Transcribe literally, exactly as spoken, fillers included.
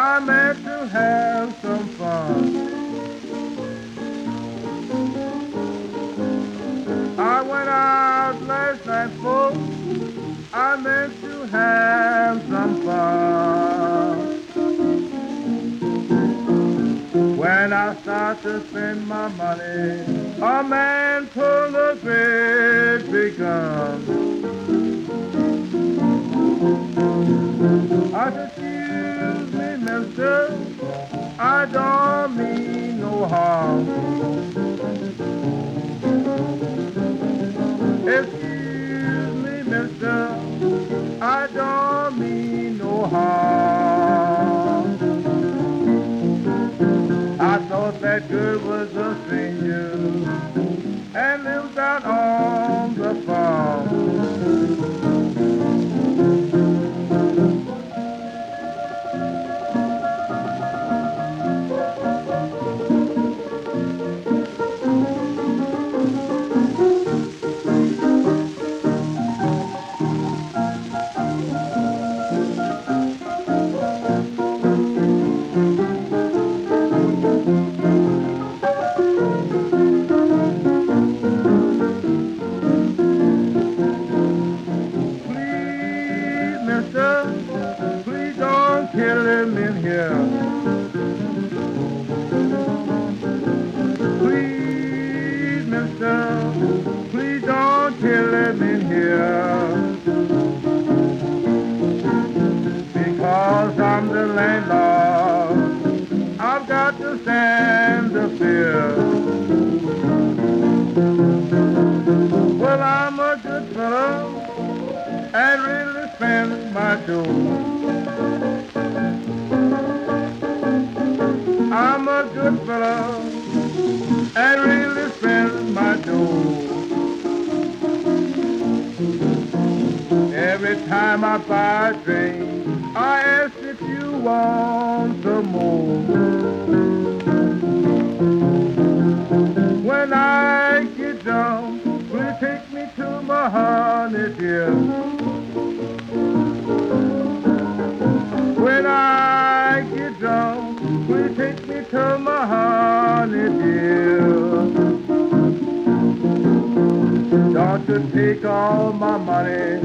I meant to have some fun. I went out last night, folks. I meant to have some fun. When I start to spend my money, a man pulled a great big gun. I said, excuse me, mister, I don't mean no harm. Excuse me, mister, I don't mean no harm. I thought that girl was a stranger and lived out on the farm. Please don't kill him in here. Please, mister, please don't kill him in here. Because I'm the landlord, I've got to stand the fear. Well, I'm a good fellow and really spend my dough. I'm a good fellow and really spend my dough. Every time I buy a drink, I ask if you want some more. When I get drunk, will you take me to my honey dear? When I get drunk, will you take me to my honey dear? Don't you take all my money,